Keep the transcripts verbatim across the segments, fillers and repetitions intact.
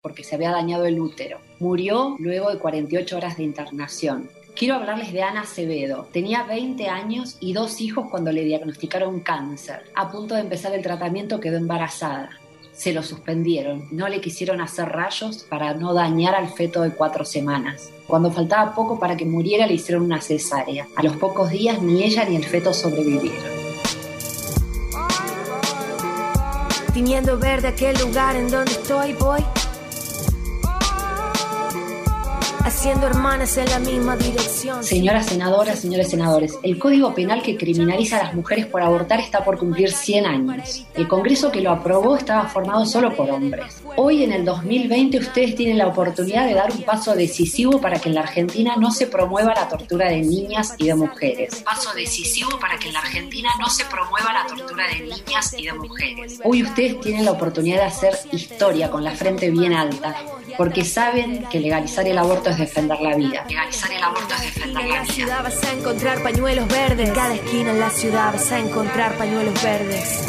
porque se había dañado el útero. Murió luego de cuarenta y ocho horas de internación. Quiero hablarles de Ana Acevedo. Tenía veinte años y dos hijos cuando le diagnosticaron cáncer. A punto de empezar el tratamiento quedó embarazada. Se lo suspendieron. No le quisieron hacer rayos para no dañar al feto de cuatro semanas. Cuando faltaba poco para que muriera le hicieron una cesárea. A los pocos días ni ella ni el feto sobrevivieron. Tiñendo verde aquel lugar en donde estoy, voy haciendo hermanas en la misma dirección. Señoras senadoras, señores senadores, el Código Penal que criminaliza a las mujeres por abortar está por cumplir cien años. El Congreso que lo aprobó estaba formado solo por hombres. Hoy, en el dos mil veinte, ustedes tienen la oportunidad de dar un paso decisivo para que en la Argentina no se promueva la tortura de niñas y de mujeres. Paso decisivo para que en la Argentina no se promueva la tortura de niñas y de mujeres. Hoy ustedes tienen la oportunidad de hacer historia con la frente bien alta, porque saben que legalizar el aborto es defender la vida. Legalizar el aborto es defender la vida. En la ciudad vas a encontrar pañuelos verdes. En cada esquina en la ciudad vas a encontrar pañuelos verdes.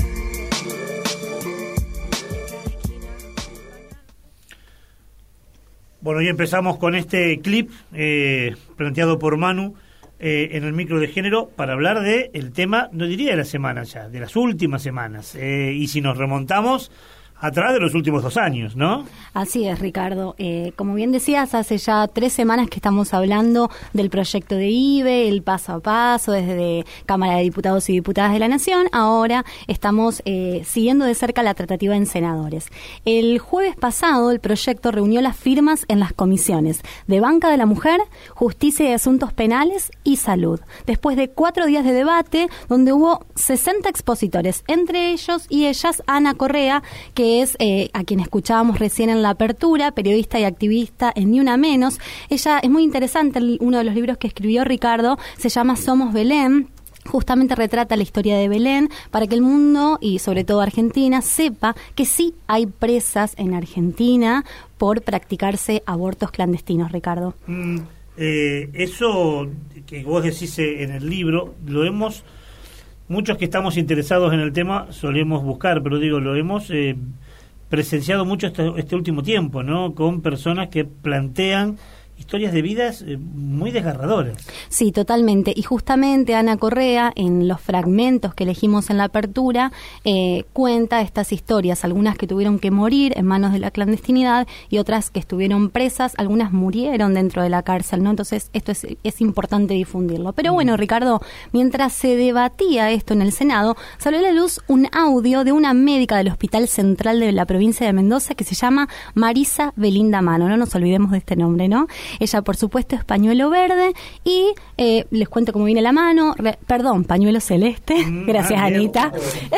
Bueno, y empezamos con este clip eh, planteado por Manu eh, en el micro de género para hablar de el tema, no diría de la semana ya, de las últimas semanas. Eh, y si nos remontamos atrás de los últimos dos años, ¿no? Así es, Ricardo. Eh, como bien decías, hace ya tres semanas que estamos hablando del proyecto de I B E, el paso a paso, desde Cámara de Diputados y Diputadas de la Nación. Ahora estamos eh, siguiendo de cerca la tratativa en senadores. El jueves pasado, el proyecto reunió las firmas en las comisiones de Banca de la Mujer, Justicia y Asuntos Penales y Salud. Después de cuatro días de debate, donde hubo sesenta expositores, entre ellos y ellas Ana Correa, que es eh, a quien escuchábamos recién en la apertura, periodista y activista en Ni Una Menos. Ella es muy interesante, uno de los libros que escribió Ricardo se llama Somos Belén. Justamente retrata la historia de Belén para que el mundo y sobre todo Argentina sepa que sí hay presas en Argentina por practicarse abortos clandestinos, Ricardo. Mm, eh, eso que vos decís en el libro, lo hemos... Muchos que estamos interesados en el tema solemos buscar, pero digo, lo hemos eh, presenciado mucho este, este último tiempo, ¿no? Con personas que plantean historias de vidas eh, muy desgarradoras. Sí, totalmente. Y justamente Ana Correa, en los fragmentos que elegimos en la apertura, eh, cuenta estas historias, algunas que tuvieron que morir en manos de la clandestinidad y otras que estuvieron presas, algunas murieron dentro de la cárcel, ¿no? Entonces, esto es, es importante difundirlo. Pero bueno, Ricardo, mientras se debatía esto en el Senado, salió a la luz un audio de una médica del Hospital Central de la provincia de Mendoza que se llama Marisa Belinda Mano. No nos olvidemos de este nombre, ¿no? Ella, por supuesto, es pañuelo verde y eh, les cuento cómo viene la mano, re, perdón, pañuelo celeste, mm, gracias ah, Anita.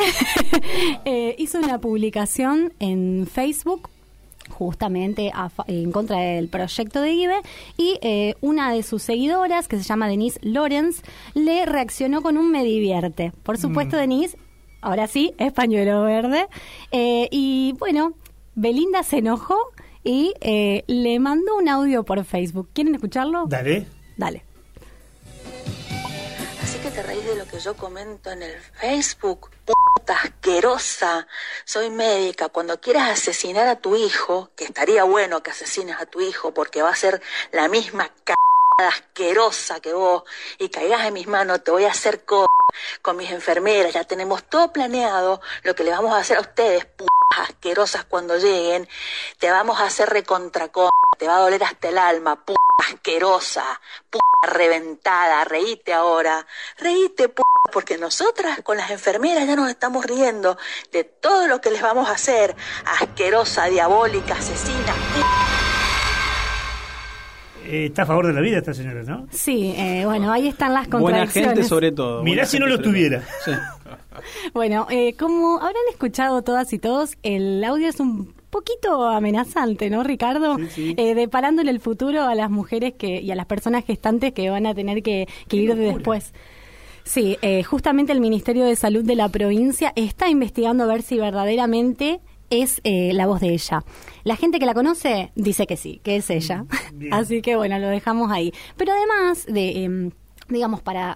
eh, hizo una publicación en Facebook justamente a, en contra del proyecto de I B E y eh, una de sus seguidoras, que se llama Denise Lorenz, le reaccionó con un me divierte. Por supuesto, mm. Denise, ahora sí, es pañuelo verde. Eh, y bueno, Belinda se enojó y eh, le mandó un audio por Facebook. ¿Quieren escucharlo? Dale. Dale. Así que te reís de lo que yo comento en el Facebook, puta asquerosa. Soy médica. Cuando quieras asesinar a tu hijo, que estaría bueno que asesines a tu hijo porque va a ser la misma c****** asquerosa que vos, y caigas en mis manos, te voy a hacer co... con mis enfermeras. Ya tenemos todo planeado lo que le vamos a hacer a ustedes, p***** asquerosas, cuando lleguen. Te vamos a hacer recontra con... te va a doler hasta el alma, p**** asquerosa, p*** reventada. Reíte ahora, reíte, p***, porque nosotras con las enfermeras ya nos estamos riendo de todo lo que les vamos a hacer. Asquerosa, diabólica, asesina. Eh, está a favor de la vida esta señora, ¿no? Sí, eh, bueno, ahí están las contradicciones. Buena gente sobre todo. Mirá si no lo tuviera. Sí. Bueno, eh, como habrán escuchado todas y todos, el audio es un poquito amenazante, ¿no, Ricardo? Sí, sí. Eh, deparándole el futuro a las mujeres que y a las personas gestantes que van a tener que, que ir de después. Sí, eh, justamente el Ministerio de Salud de la provincia está investigando a ver si verdaderamente es eh, la voz de ella. La gente que la conoce dice que sí, que es ella. Bien. Así que bueno, lo dejamos ahí. Pero además de, eh, digamos, para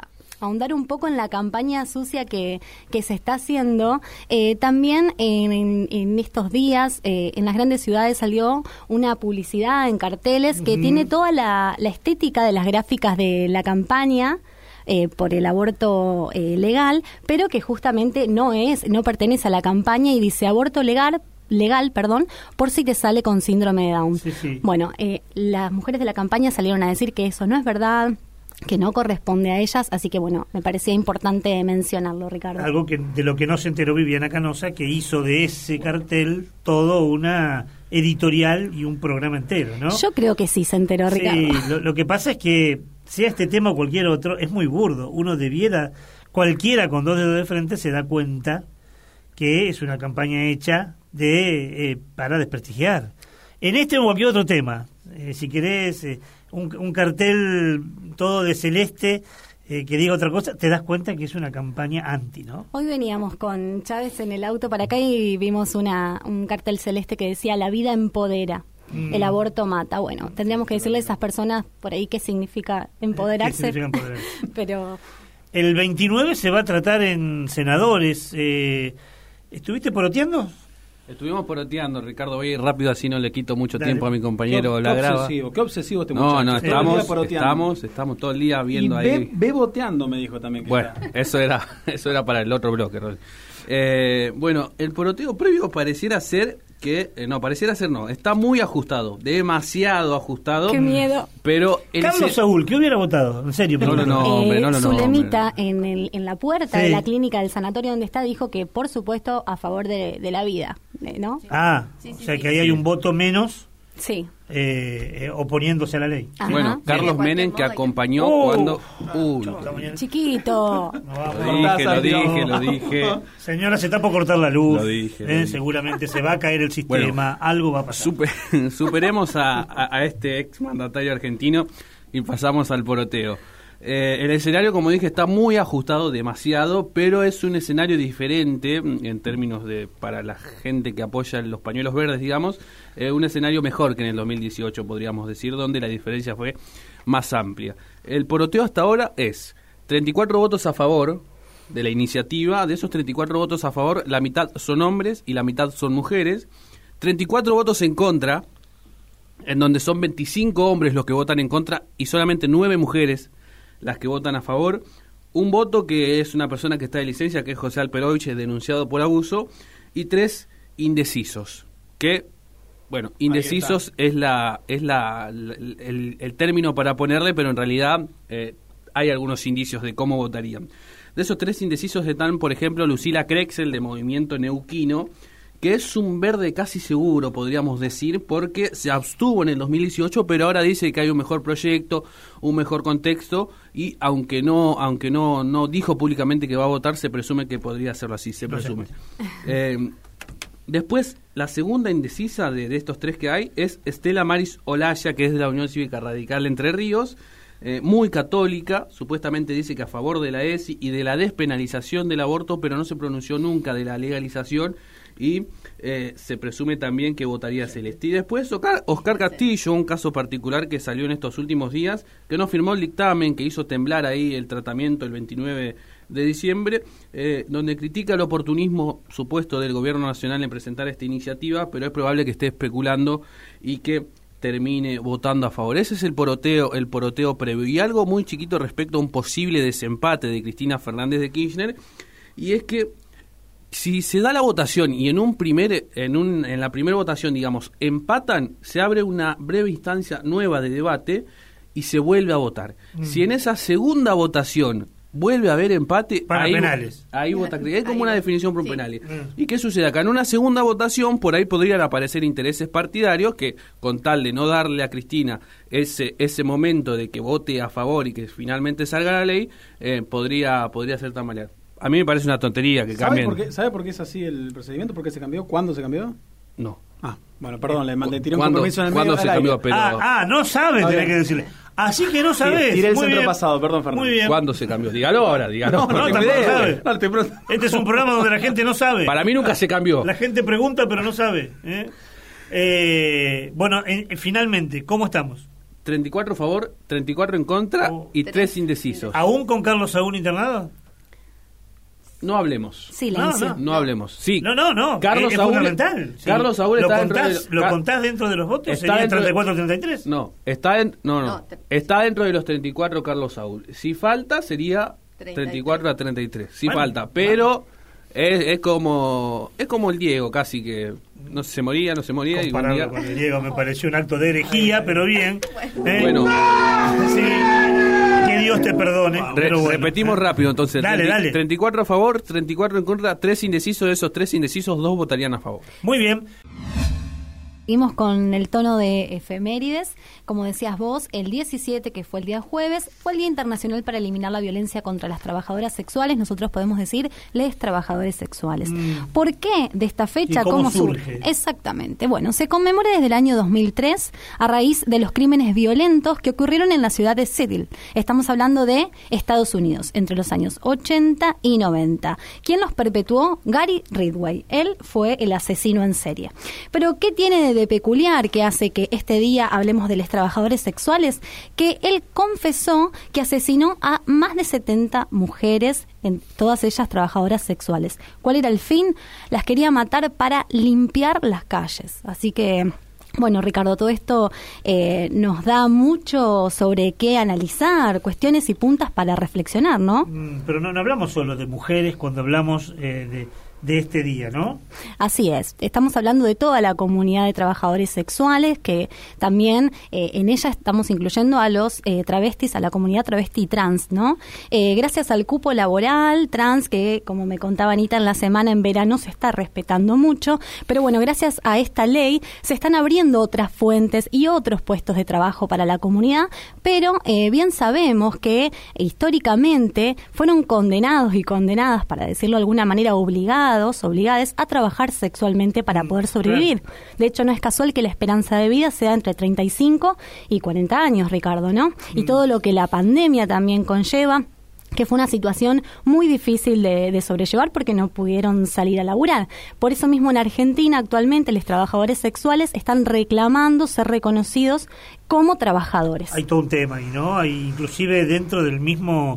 ahondar un poco en la campaña sucia que, que se está haciendo, eh, también en, en, en estos días eh, en las grandes ciudades salió una publicidad en carteles que uh-huh. tiene toda la, la estética de las gráficas de la campaña Eh, por el aborto eh, legal, pero que justamente no es, no pertenece a la campaña y dice aborto legal, legal, perdón, por si te sale con síndrome de Down. Sí, sí. Bueno, eh, las mujeres de la campaña salieron a decir que eso no es verdad, que no corresponde a ellas, así que bueno, me parecía importante mencionarlo, Ricardo. Algo que de lo que no se enteró Viviana Canosa, que hizo de ese cartel todo una editorial y un programa entero, ¿no? Yo creo que sí se enteró, Ricardo. Sí, lo, lo que pasa es que sea este tema o cualquier otro, es muy burdo. Uno debiera, cualquiera con dos dedos de frente se da cuenta que es una campaña hecha de eh, para desprestigiar. En este o cualquier otro tema, eh, si querés eh, un, un cartel todo de celeste eh, que diga otra cosa, te das cuenta que es una campaña anti, ¿no? Hoy veníamos con Chávez en el auto para acá y vimos una un cartel celeste que decía la vida empodera. El aborto mata. Bueno, tendríamos que decirle a esas personas por ahí qué significa empoderarse. ¿Qué significa empoderarse? Pero el veintinueve se va a tratar en senadores. Eh, ¿Estuviste poroteando? Estuvimos poroteando, Ricardo. Voy rápido, así no le quito mucho Dale. tiempo a mi compañero qué, la qué grava. Obsesivo, qué obsesivo este no, muchacho. No, estamos, Todo el día estamos, estamos todo el día viendo y ve, ahí. Ve boteando, me dijo también. Que bueno, está. eso era, eso era para el otro bloque, Rol. Eh, bueno, el poroteo previo pareciera ser que, eh, no, pareciera ser no, está muy ajustado, demasiado ajustado. ¡Qué miedo! Pero el Carlos se... Saúl, ¿qué hubiera votado? En serio. No, no, no, hombre, no, no, no, Zulemita, hombre. en, el, en la puerta Sí. de la clínica del sanatorio donde está, dijo que, por supuesto, a favor de, de la vida, ¿no? Ah, Sí, sí, o sea sí, que ahí sí. hay un voto menos Sí. eh, eh, oponiéndose a la ley. Ajá. Bueno, Carlos De cualquier Menem que modo, acompañó Oh. cuando... Uh, Hasta mañana. Chiquito. No vamos. lo dije, lo dije, lo dije. Señora, se está por cortar la luz. Lo dije, lo eh, dije. Seguramente se va a caer el sistema, Bueno, algo va a pasar. Super, superemos a, a, a este ex mandatario argentino y pasamos al poroteo. Eh, el escenario, como dije, está muy ajustado, demasiado, pero es un escenario diferente en términos de, para la gente que apoya los pañuelos verdes, digamos, eh, un escenario mejor que en el dos mil dieciocho, podríamos decir, donde la diferencia fue más amplia. El poroteo hasta ahora es treinta y cuatro votos a favor de la iniciativa. De esos treinta y cuatro votos a favor, la mitad son hombres y la mitad son mujeres. treinta y cuatro votos en contra, en donde son veinticinco hombres los que votan en contra y solamente nueve mujeres las que votan a favor. Un voto que es una persona que está de licencia, que es José Alperovich, denunciado por abuso, y tres indecisos, que, bueno, indecisos es la es la, la el, el término para ponerle, pero en realidad eh, hay algunos indicios de cómo votarían. De esos tres indecisos están, por ejemplo, Lucila Krexel, de Movimiento Neuquino, que es un verde casi seguro, podríamos decir, porque se abstuvo en el dos mil dieciocho, pero ahora dice que hay un mejor proyecto, un mejor contexto, y aunque no aunque no no dijo públicamente que va a votar, se presume que podría hacerlo así, se presume. Eh, después, la segunda indecisa de, de estos tres que hay es Estela Maris Olaya, que es de la Unión Cívica Radical Entre Ríos, eh, muy católica, supuestamente dice que a favor de la E S I y de la despenalización del aborto, pero no se pronunció nunca de la legalización, y eh, se presume también que votaría Celeste. Y después Oscar, Oscar Castillo, un caso particular que salió en estos últimos días, que no firmó el dictamen, que hizo temblar ahí el tratamiento el veintinueve de diciembre, eh, donde critica el oportunismo supuesto del gobierno nacional en presentar esta iniciativa, pero es probable que esté especulando y que termine votando a favor. Ese es el poroteo, el poroteo previo. Y algo muy chiquito respecto a un posible desempate de Cristina Fernández de Kirchner, y es que si se da la votación y en un primer en un en la primera votación, digamos, empatan, se abre una breve instancia nueva de debate y se vuelve a votar. Mm. Si en esa segunda votación vuelve a haber empate, para ahí, penales. Ahí vota, hay como ahí una va. definición por Sí. penales. Mm. ¿Y qué sucede acá? En una segunda votación, por ahí podrían aparecer intereses partidarios que, con tal de no darle a Cristina ese ese momento de que vote a favor y que finalmente salga la ley, eh, podría podría ser tambalear. A mí me parece una tontería que ¿Sabe cambien. por, qué, ¿Sabe por qué es así el procedimiento? ¿Por qué se cambió? ¿Cuándo se cambió? No. Ah, bueno, perdón, le mandé, tiré un ¿Cuándo- compromiso en el cuándo medio se al cambió? aire. Pero- Ah, ah, no sabes, Ah, tenés bien. que decirle. Así que no sabes. Tiré el Muy centro bien. pasado, perdón, Fernando. Muy bien. ¿Cuándo se cambió? Dígalo ahora, dígalo. No, no, Porque tampoco me debe. sabe. No, te pregunto. Este es un programa donde la gente no sabe. Para mí nunca se cambió. La gente pregunta, pero no sabe. ¿eh? Eh, bueno, en- finalmente, ¿cómo estamos? treinta y cuatro a favor, treinta y cuatro en contra Oh. y tres indecisos. ¿Aún con Carlos Saúl internado? No hablemos. Silencio. No, No hablemos. Sí. No, no, no. Carlos es, es Saúl, fundamental. Sí. Carlos Saúl ¿Lo está contás, dentro de ¿Lo Ca- contás dentro de los votos? Está ¿Sería dentro de- treinta y cuatro treinta y tres? No, está en, no, no, No, te- está dentro de los treinta y cuatro Carlos Saúl. Si falta sería treinta y cuatro a treinta y tres. Si Bueno, falta, pero es, es como es como el Diego, casi que no se moría, no se moría y un Compararlo día- con el Diego me pareció un acto de herejía, pero bien. ¿eh? Bueno, Sí. Que Dios te perdone. re- pero bueno. repetimos rápido entonces. Dale, treinta dale. treinta y cuatro a favor, treinta y cuatro en contra, tres indecisos. De esos tres indecisos, dos votarían a favor. Muy bien. Seguimos con el tono de efemérides. Como decías vos, el diecisiete, que fue el día jueves, fue el Día Internacional para eliminar la violencia contra las trabajadoras sexuales. Nosotros podemos decir les trabajadores sexuales. Mm. ¿Por qué de esta fecha? ¿Y cómo surge? Exactamente. Bueno, se conmemora desde el año dos mil tres a raíz de los crímenes violentos que ocurrieron en la ciudad de Seattle. Estamos hablando de Estados Unidos, entre los años ochenta y noventa. ¿Quién los perpetuó? Gary Ridgway. Él fue el asesino en serie. Pero, ¿qué tiene de de peculiar que hace que este día hablemos de los trabajadores sexuales? Que él confesó que asesinó a más de setenta mujeres, en todas ellas trabajadoras sexuales. ¿Cuál era el fin? Las quería matar para limpiar las calles. Así que, bueno, Ricardo, todo esto eh, nos da mucho sobre qué analizar, cuestiones y puntas para reflexionar, ¿no? Mm, Pero no, no hablamos solo de mujeres cuando hablamos eh, de, de este día, ¿no? Así es, estamos hablando de toda la comunidad de trabajadores sexuales, que también eh, en ella estamos incluyendo a los eh, travestis, a la comunidad travesti trans, ¿no? Eh, gracias al cupo laboral trans, que como me contaba Anita, en la semana en verano se está respetando mucho, pero bueno, gracias a esta ley se están abriendo otras fuentes y otros puestos de trabajo para la comunidad, pero eh, bien sabemos que históricamente fueron condenados y condenadas, para decirlo de alguna manera, obligados obligadas a trabajar sexualmente para poder sobrevivir. De hecho, no es casual que la esperanza de vida sea entre treinta y cinco y cuarenta años, Ricardo, ¿no? Y todo lo que la pandemia también conlleva, que fue una situación muy difícil de, de sobrellevar porque no pudieron salir a laburar. Por eso mismo en Argentina actualmente los trabajadores sexuales están reclamando ser reconocidos como trabajadores. Hay todo un tema ahí, ¿no? Hay inclusive dentro del mismo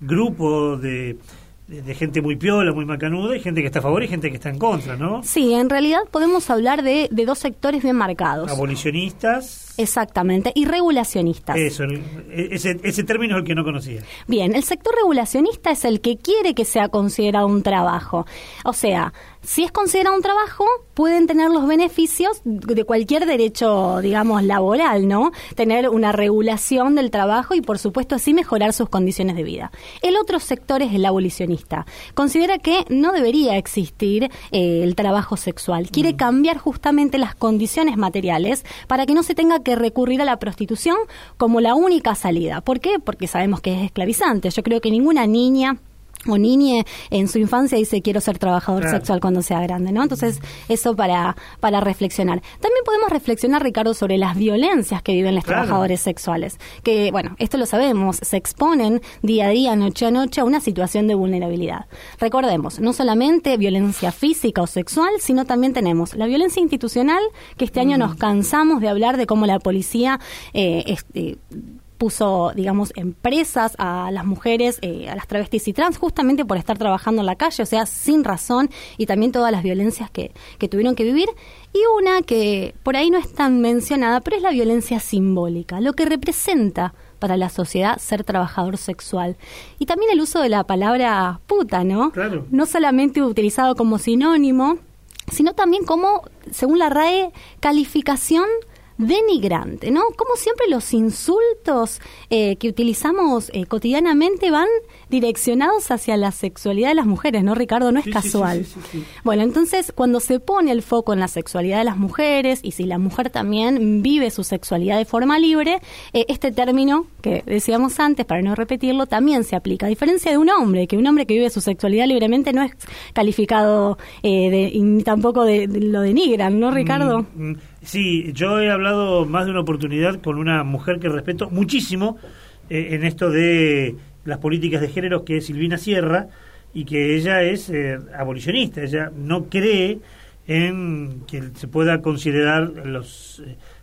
grupo de... de, de gente muy piola, muy macanuda, y gente que está a favor y gente que está en contra, ¿no? Sí, en realidad podemos hablar de, de dos sectores bien marcados. Abolicionistas. Exactamente, y regulacionistas. Eso, ese, ese término es el que no conocía. Bien, el sector regulacionista es el que quiere que sea considerado un trabajo. O sea, si es considerado un trabajo, pueden tener los beneficios de cualquier derecho, digamos, laboral, ¿no? Tener una regulación del trabajo y, por supuesto, así mejorar sus condiciones de vida. El otro sector es el abolicionista. Considera que no debería existir eh, el trabajo sexual. Quiere mm. cambiar justamente las condiciones materiales para que no se tenga que recurrir a la prostitución como la única salida. ¿Por qué? Porque sabemos que es esclavizante. Yo creo que ninguna niña o niñe en su infancia dice quiero ser trabajador claro. sexual cuando sea grande, ¿no? Entonces, eso para para reflexionar. También podemos reflexionar, Ricardo, sobre las violencias que viven los claro. trabajadores sexuales, que, bueno, esto lo sabemos, se exponen día a día, noche a noche, a una situación de vulnerabilidad. Recordemos, no solamente violencia física o sexual, sino también tenemos la violencia institucional, que este año mm. nos cansamos de hablar de cómo la policía eh, este, puso, digamos, empresas a las mujeres, eh, a las travestis y trans, justamente por estar trabajando en la calle, o sea, sin razón, y también todas las violencias que, que tuvieron que vivir. Y una que por ahí no es tan mencionada, pero es la violencia simbólica, lo que representa para la sociedad ser trabajador sexual. Y también el uso de la palabra puta, ¿no? Claro. No solamente utilizado como sinónimo, sino también como, según la R A E, calificación denigrante, ¿no? Como siempre los insultos eh, que utilizamos eh, cotidianamente van direccionados hacia la sexualidad de las mujeres, ¿no, Ricardo? No es sí, casual. Sí, sí, sí, sí. Bueno, entonces, cuando se pone el foco en la sexualidad de las mujeres y si la mujer también vive su sexualidad de forma libre, eh, este término que decíamos antes, para no repetirlo, también se aplica. A diferencia de un hombre, que un hombre que vive su sexualidad libremente no es calificado eh, de, y tampoco de, de, lo denigran, ¿no, Ricardo? Mm, mm, sí, yo he hablado más de una oportunidad con una mujer que respeto muchísimo eh, en esto de las políticas de género, que es Silvina Sierra, y que ella es eh, abolicionista. Ella no cree en que se pueda considerar los, eh,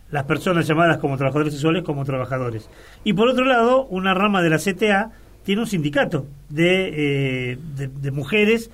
las personas llamadas como trabajadores sexuales como trabajadores. Y por otro lado, una rama de la C T A tiene un sindicato de, eh, de, de mujeres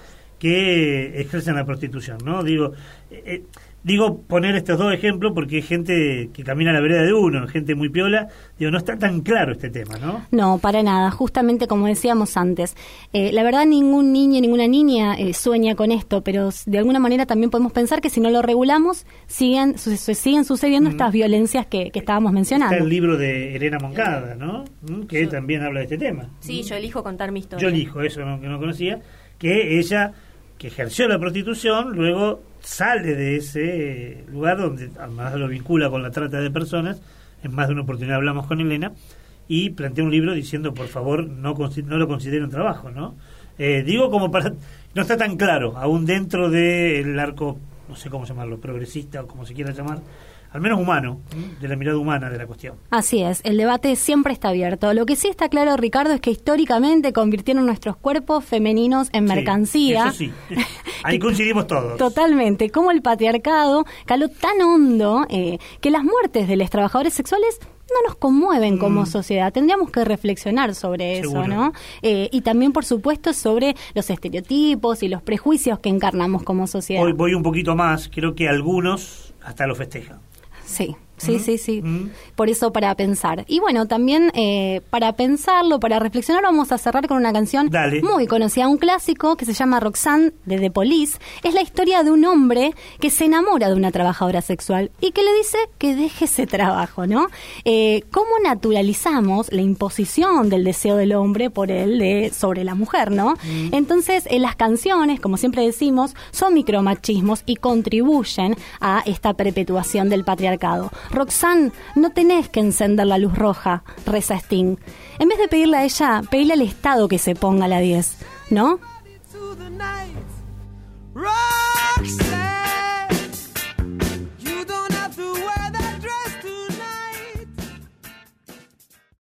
que ejercen la prostitución, ¿no? Digo, eh, digo poner estos dos ejemplos porque hay gente que camina a la vereda de uno, gente muy piola. Digo, no está tan claro este tema, ¿no? No, para nada. Justamente como decíamos antes, eh, la verdad ningún niño, ninguna niña eh, sueña con esto, pero de alguna manera también podemos pensar que si no lo regulamos, siguen su, siguen sucediendo mm. estas violencias que, que estábamos mencionando. Está el libro de Elena Moncada, ¿no? Que yo, también habla de este tema. Sí, yo elijo contar mi historia. Yo elijo, eso no, que no conocía, que ella, que ejerció la prostitución, luego sale de ese lugar donde además lo vincula con la trata de personas. En más de una oportunidad hablamos con Elena y plantea un libro diciendo, por favor, no, no lo consideren trabajo, ¿no? Eh, digo como para... No está tan claro, aún dentro del arco, no sé cómo llamarlo, progresista o como se quiera llamar, al menos humano, de la mirada humana de la cuestión. Así es, el debate siempre está abierto. Lo que sí está claro, Ricardo, es que históricamente convirtieron nuestros cuerpos femeninos en sí, mercancía. Eso sí, ahí coincidimos todos. Totalmente, como el patriarcado caló tan hondo eh, que las muertes de los trabajadores sexuales no nos conmueven como mm. sociedad. Tendríamos que reflexionar sobre Seguro. eso, ¿no? Eh, y también, por supuesto, sobre los estereotipos y los prejuicios que encarnamos como sociedad. Hoy voy un poquito más, creo que algunos hasta lo festejan. Sí, sí, ¿Mm? sí, sí. ¿Mm? Por eso para pensar. Y bueno, también eh, para pensarlo, para reflexionar, vamos a cerrar con una canción Dale. muy conocida, un clásico que se llama Roxanne de The Police. Es la historia de un hombre que se enamora de una trabajadora sexual y que le dice que deje ese trabajo, ¿no? Eh, ¿Cómo naturalizamos la imposición del deseo del hombre por él de, sobre la mujer, ¿no? Mm. Entonces, eh, las canciones, como siempre decimos, son micromachismos y contribuyen a esta perpetuación del patriarcado. Roxanne, no tenés que encender la luz roja, reza Sting. En vez de pedirle a ella, pedile al Estado que se ponga la diez, ¿no?